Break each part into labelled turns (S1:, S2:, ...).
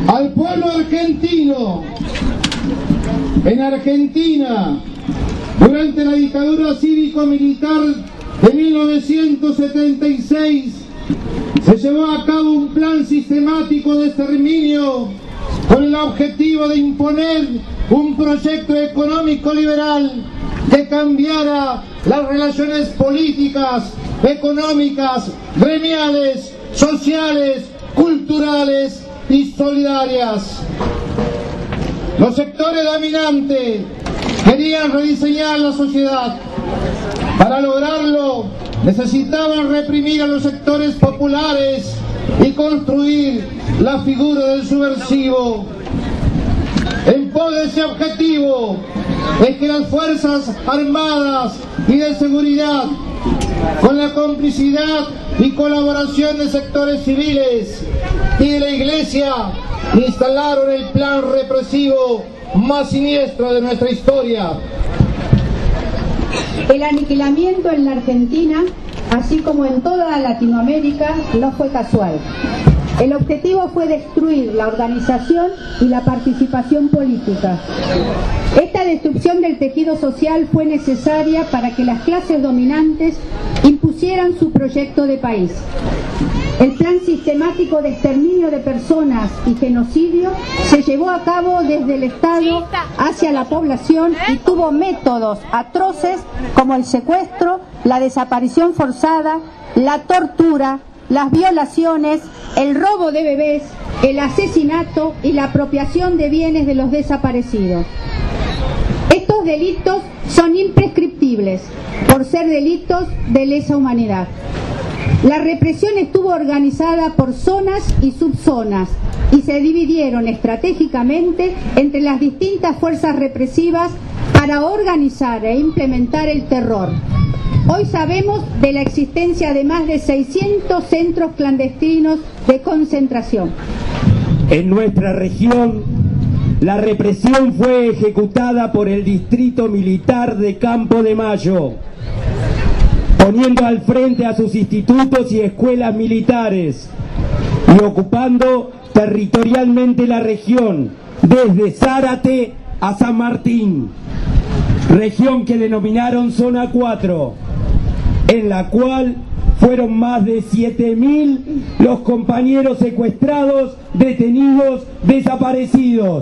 S1: al pueblo argentino. En Argentina, durante la dictadura cívico-militar de 1976, se llevó a cabo un plan sistemático de exterminio con el objetivo de imponer un proyecto económico liberal que cambiara las relaciones políticas, económicas, gremiales, sociales, culturales y solidarias. Los sectores dominantes querían rediseñar la sociedad. Para lograrlo, necesitaban reprimir a los sectores populares y construir la figura del subversivo. En pos de ese objetivo es que las Fuerzas Armadas y de Seguridad, con la complicidad y colaboración de sectores civiles y de la Iglesia, instalaron el plan represivo más siniestro de nuestra historia.
S2: El aniquilamiento en la Argentina, así como en toda Latinoamérica, no fue casual. El objetivo fue destruir la organización y la participación política. Esta destrucción del tejido social fue necesaria para que las clases dominantes impusieran su proyecto de país. El plan sistemático de exterminio de personas y genocidio se llevó a cabo desde el Estado hacia la población y tuvo métodos atroces como el secuestro, la desaparición forzada, la tortura, las violaciones, el robo de bebés, el asesinato y la apropiación de bienes de los desaparecidos. Estos delitos son imprescriptibles por ser delitos de lesa humanidad. La represión estuvo organizada por zonas y subzonas y se dividieron estratégicamente entre las distintas fuerzas represivas para organizar e implementar el terror. Hoy sabemos de la existencia de más de 600 centros clandestinos de concentración.
S3: En nuestra región, la represión fue ejecutada por el Distrito Militar de Campo de Mayo, poniendo al frente a sus institutos y escuelas militares y ocupando territorialmente la región, desde Zárate a San Martín, región que denominaron Zona 4, en la cual fueron más de 7.000 los compañeros secuestrados, detenidos, desaparecidos.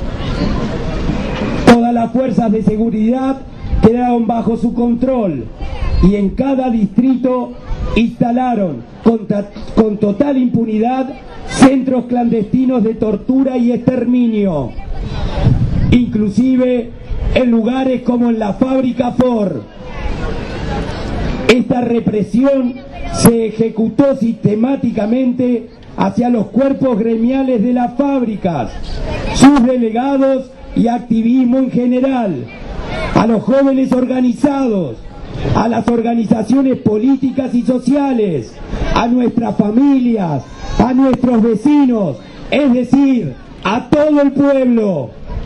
S3: Todas las fuerzas de seguridad quedaron bajo su control y en cada distrito instalaron con total impunidad centros clandestinos de tortura y exterminio, inclusive en lugares como en la fábrica Ford. Esta represión se ejecutó sistemáticamente hacia los cuerpos gremiales de las fábricas, sus delegados y activismo en general, a los jóvenes organizados, a las organizaciones políticas y sociales, a nuestras familias, a nuestros vecinos, es decir, a todo el pueblo.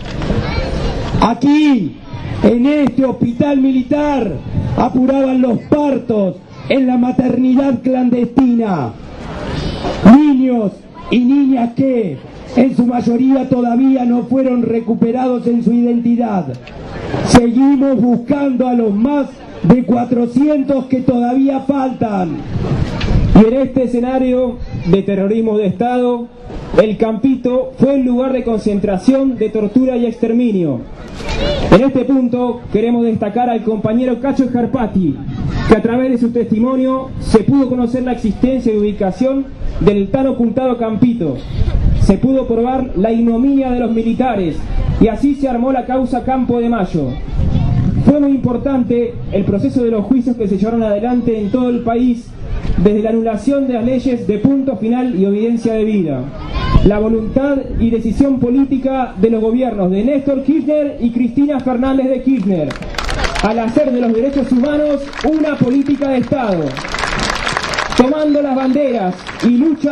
S3: Aquí, en este hospital militar, apuraban los partos en la maternidad clandestina. Niños y niñas que, en su mayoría, todavía no fueron recuperados en su identidad. Seguimos buscando a los más de 400 que todavía faltan.
S4: Y en este escenario de terrorismo de Estado, el Campito fue el lugar de concentración, de tortura y exterminio. En este punto queremos destacar al compañero Cacho Scarpati, que a través de su testimonio se pudo conocer la existencia y ubicación del tan ocultado Campito. Se pudo probar la ignominia de los militares y así se armó la causa Campo de Mayo. Fue muy importante el proceso de los juicios que se llevaron adelante en todo el país, desde la anulación de las leyes de punto final y evidencia de vida. La voluntad y decisión política de los gobiernos de Néstor Kirchner y Cristina Fernández de Kirchner, al hacer de los derechos humanos una política de Estado, tomando las banderas y lucha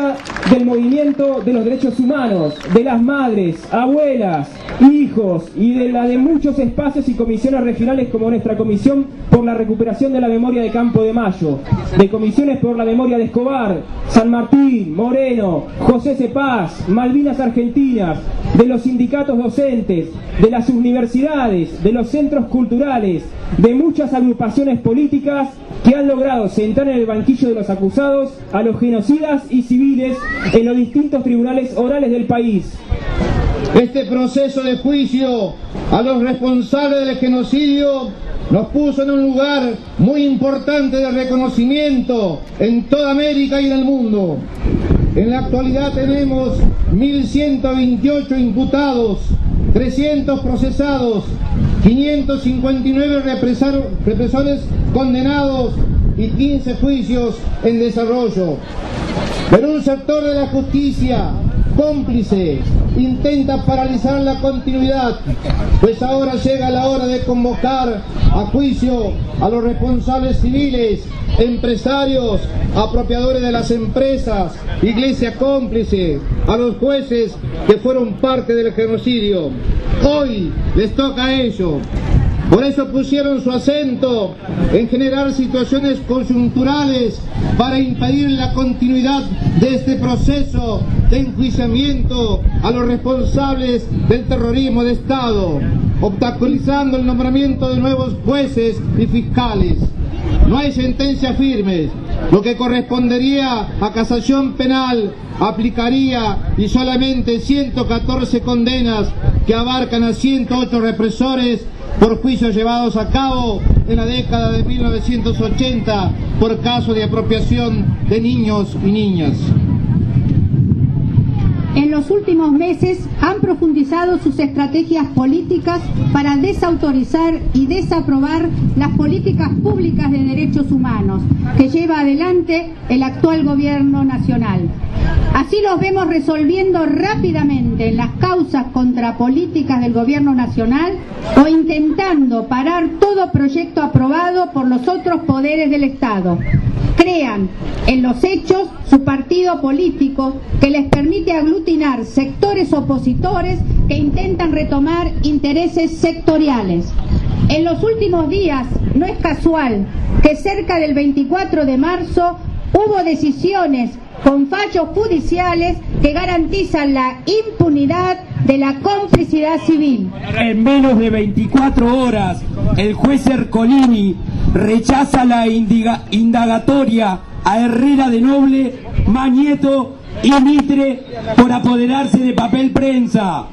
S4: del movimiento de los derechos humanos, de las madres, abuelas, hijos y de la de muchos espacios y comisiones regionales como nuestra Comisión por la Recuperación de la Memoria de Campo de Mayo, de comisiones por la memoria de Escobar, San Martín, Moreno, José Cepaz, Malvinas Argentinas, de los sindicatos docentes, de las universidades, de los centros culturales, de muchas agrupaciones políticas que han logrado sentar en el banquillo de los acusados a los genocidas y civiles en los distintos tribunales orales del país.
S1: Este proceso de juicio a los responsables del genocidio nos puso en un lugar muy importante de reconocimiento en toda América y en el mundo. En la actualidad tenemos 1.128 imputados, 300 procesados, 559 represores condenados y 15 juicios en desarrollo. Pero un sector de la justicia cómplice intenta paralizar la continuidad, pues ahora llega la hora de convocar a juicio a los responsables civiles, empresarios, apropiadores de las empresas, iglesia cómplice, a los jueces que fueron parte del genocidio. Hoy les toca a ellos. Por eso pusieron su acento en generar situaciones coyunturales para impedir la continuidad de este proceso de enjuiciamiento a los responsables del terrorismo de Estado, obstaculizando el nombramiento de nuevos jueces y fiscales. No hay sentencias firmes, lo que correspondería a casación penal aplicaría y solamente 114 condenas que abarcan a 108 represores por juicios llevados a cabo en la década de 1980 por casos de apropiación de niños y niñas.
S2: En los últimos meses han profundizado sus estrategias políticas para desautorizar y desaprobar las políticas públicas de derechos humanos que lleva adelante el actual gobierno nacional. Así los vemos resolviendo rápidamente las causas contra políticas del gobierno nacional o intentando parar todo proyecto aprobado por los otros poderes del Estado. Crean en los hechos su partido político que les permite aglutinar sectores opositores que intentan retomar intereses sectoriales. En los últimos días no es casual que cerca del 24 de marzo hubo decisiones con fallos judiciales que garantizan la impunidad de la complicidad civil.
S3: En menos de 24 horas, el juez Ercolini rechaza la indagatoria a Herrera de Noble, Mañeto y Mitre por apoderarse de papel prensa.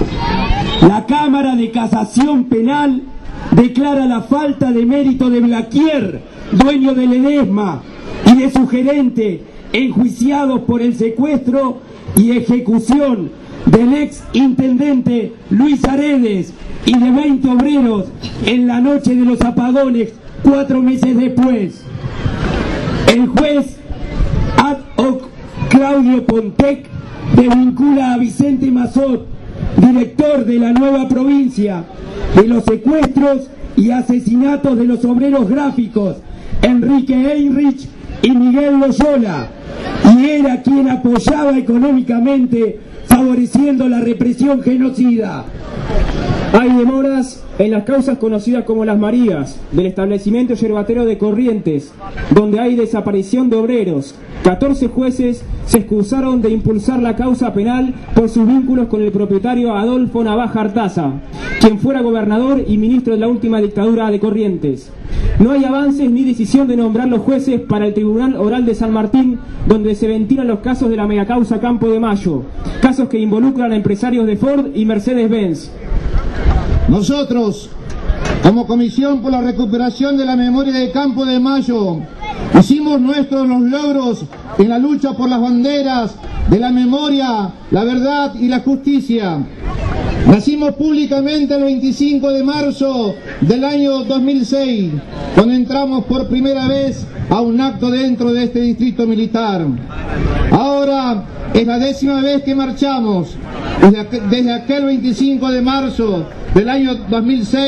S3: La Cámara de Casación Penal declara la falta de mérito de Blaquier, dueño del Ledesma, y de su gerente, enjuiciados por el secuestro y ejecución del ex intendente Luis Aredes y de 20 obreros en la noche de los apagones 4 meses después. El juez ad hoc Claudio Pontec desvincula a Vicente Mazot, director de la nueva provincia, de los secuestros y asesinatos de los obreros gráficos Enrique Heinrich y Miguel Loyola, y era quien apoyaba económicamente favoreciendo la represión genocida.
S4: Hay demoras en las causas conocidas como las Marías, del establecimiento yerbatero de Corrientes, donde hay desaparición de obreros. 14 jueces se excusaron de impulsar la causa penal por sus vínculos con el propietario Adolfo Navaja Artaza, quien fuera gobernador y ministro de la última dictadura de Corrientes. No hay avances ni decisión de nombrar los jueces para el Tribunal Oral de San Martín, donde se ventilan los casos de la megacausa Campo de Mayo, casos que involucran a empresarios de Ford y Mercedes-Benz.
S1: Nosotros, como Comisión por la Recuperación de la Memoria de Campo de Mayo, hicimos nuestros los logros en la lucha por las banderas de la memoria, la verdad y la justicia. Nacimos públicamente el 25 de marzo del año 2006, cuando entramos por primera vez a un acto dentro de este distrito militar. Ahora es la 10ª vez que marchamos. Desde aquel 25 de marzo del año 2006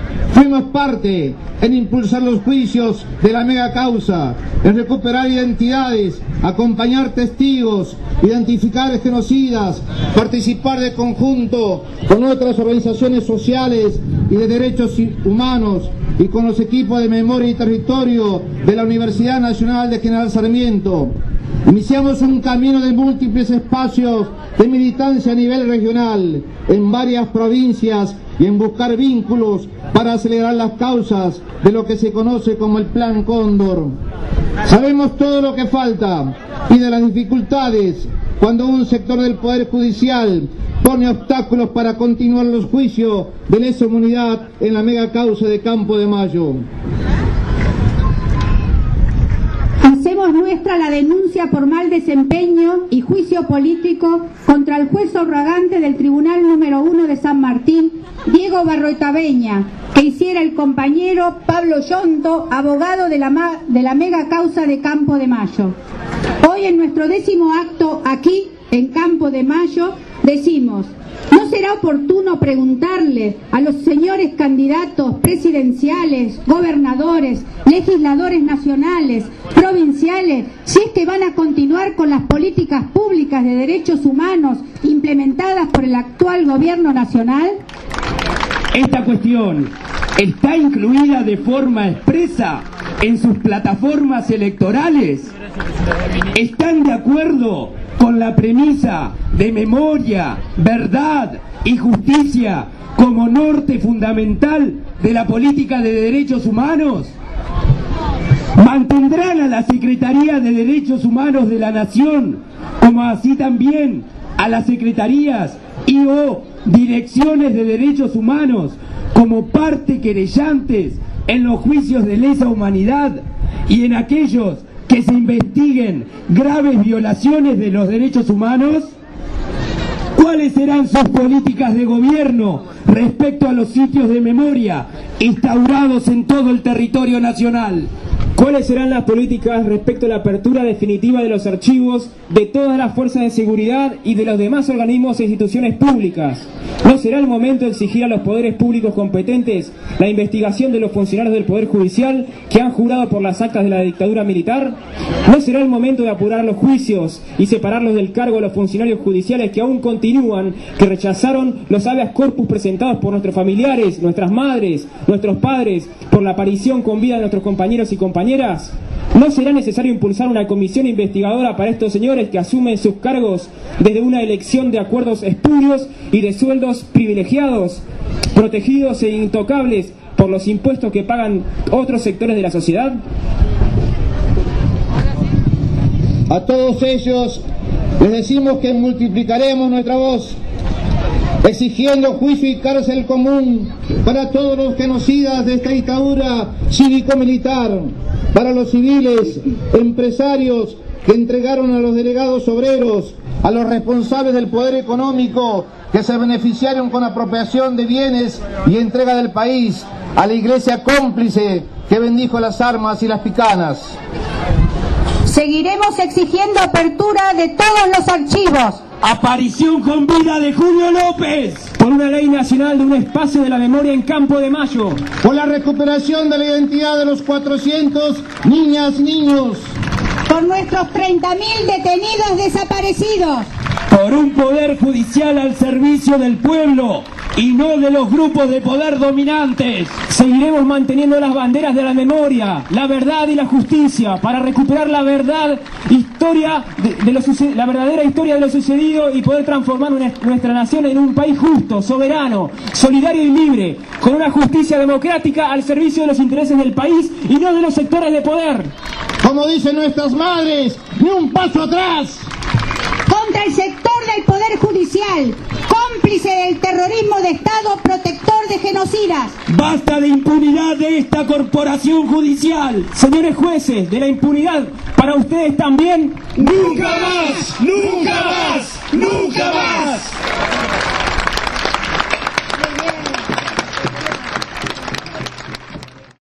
S1: Fuimos parte en impulsar los juicios de la mega causa, en recuperar identidades, acompañar testigos, identificar genocidas, participar de conjunto con otras organizaciones sociales y de derechos humanos y con los equipos de memoria y territorio de la Universidad Nacional de General Sarmiento. Iniciamos un camino de múltiples espacios de militancia a nivel regional, en varias provincias y en buscar vínculos para acelerar las causas de lo que se conoce como el Plan Cóndor. Sabemos todo lo que falta y de las dificultades cuando un sector del Poder Judicial pone obstáculos para continuar los juicios de lesa humanidad en la mega causa de Campo de Mayo.
S2: Hacemos nuestra la denuncia por mal desempeño y juicio político contra el juez subrogante del Tribunal número 1 de San Martín, Diego Barroetaveña, que hiciera el compañero Pablo Yonto, abogado de la mega causa de Campo de Mayo. Hoy en nuestro 10º acto aquí, en Campo de Mayo, decimos: ¿no será oportuno preguntarle a los señores candidatos presidenciales, gobernadores, legisladores nacionales, provinciales, si es que van a continuar con las políticas públicas de derechos humanos implementadas por el actual gobierno nacional?
S3: Esta cuestión está incluida de forma expresa en sus plataformas electorales. ¿Están de acuerdo con la premisa de memoria, verdad y justicia como norte fundamental de la política de derechos humanos? ¿Mantendrán a la Secretaría de Derechos Humanos de la Nación, como así también a las secretarías y/o direcciones de derechos humanos, como parte querellantes en los juicios de lesa humanidad y en aquellos que se investiguen graves violaciones de los derechos humanos? ¿Cuáles serán sus políticas de gobierno respecto a los sitios de memoria instaurados en todo el territorio nacional?
S4: ¿Cuáles serán las políticas respecto a la apertura definitiva de los archivos de todas las fuerzas de seguridad y de los demás organismos e instituciones públicas? ¿No será el momento de exigir a los poderes públicos competentes la investigación de los funcionarios del Poder Judicial que han jurado por las actas de la dictadura militar? ¿No será el momento de apurar los juicios y separarlos del cargo a los funcionarios judiciales que aún continúan, que rechazaron los habeas corpus presentados por nuestros familiares, nuestras madres, nuestros padres, por la aparición con vida de nuestros compañeros y compañeras? ¿No será necesario impulsar una comisión investigadora para estos señores que asumen sus cargos desde una elección de acuerdos espurios y de sueldos privilegiados, protegidos e intocables por los impuestos que pagan otros sectores de la sociedad?
S1: A todos ellos les decimos que multiplicaremos nuestra voz, exigiendo juicio y cárcel común para todos los genocidas de esta dictadura cívico-militar, para los civiles, empresarios que entregaron a los delegados obreros, a los responsables del poder económico que se beneficiaron con apropiación de bienes y entrega del país, a la iglesia cómplice que bendijo las armas y las picanas.
S2: Seguiremos exigiendo apertura de todos los archivos.
S3: Aparición con vida de Julio López.
S4: Por una ley nacional de un espacio de la memoria en Campo de Mayo.
S1: Por la recuperación de la identidad de los 400 niñas, niños.
S2: Por nuestros 30.000 detenidos desaparecidos.
S3: Por un poder judicial al servicio del pueblo y no de los grupos de poder dominantes.
S4: Seguiremos manteniendo las banderas de la memoria, la verdad y la justicia para recuperar la verdad, la verdadera historia de lo sucedido y poder transformar nuestra nación en un país justo, soberano, solidario y libre, con una justicia democrática al servicio de los intereses del país y no de los sectores de poder.
S1: Como dicen nuestras madres, ni un paso atrás.
S2: Contra el sector del Poder Judicial, cómplice del terrorismo de Estado, protector de genocidas.
S3: ¡Basta de impunidad de esta corporación judicial!
S4: Señores jueces, de la impunidad, para ustedes también.
S3: ¡Nunca más! ¡Nunca más! ¡Nunca más!